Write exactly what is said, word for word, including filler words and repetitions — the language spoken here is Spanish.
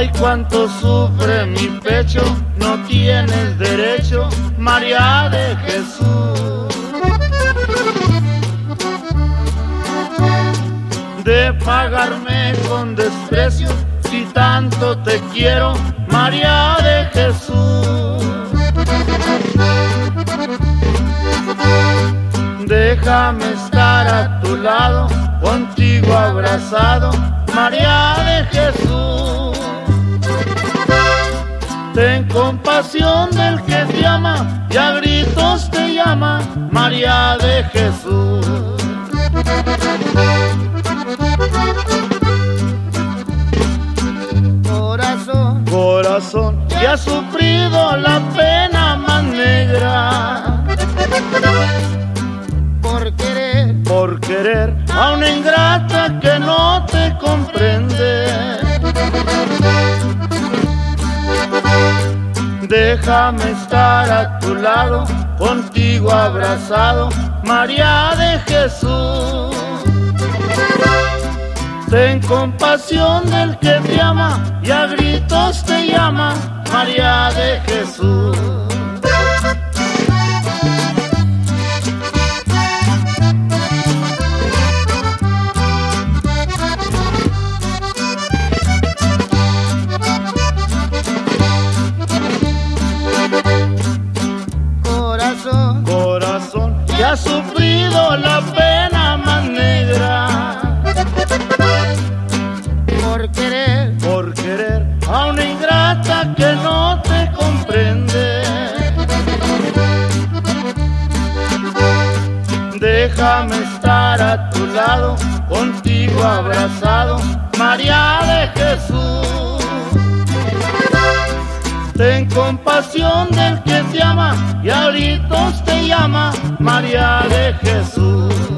Ay, cuánto sufre mi pecho, no tienes derecho, María de Jesús, de pagarme con desprecio, si tanto te quiero, María de Jesús. Déjame estar a tu lado, contigo abrazado, María de Jesús. Ten compasión del que te ama y a gritos te llama, María de Jesús. Corazón, corazón, que ha sufrido la pena más negra, por querer, por querer a una ingrata que no te comprende. Déjame estar a tu lado, contigo abrazado, María de Jesús. Ten compasión del que te ama y a gritos te llama, María de Jesús. corazón, Corazón, que ha sufrido la pena más negra, por querer, por querer a una ingrata que no te comprende. Déjame estar a tu lado, contigo abrazado, María de Jesús. Ten compasión del que te ama y a gritos te llama, María de Jesús.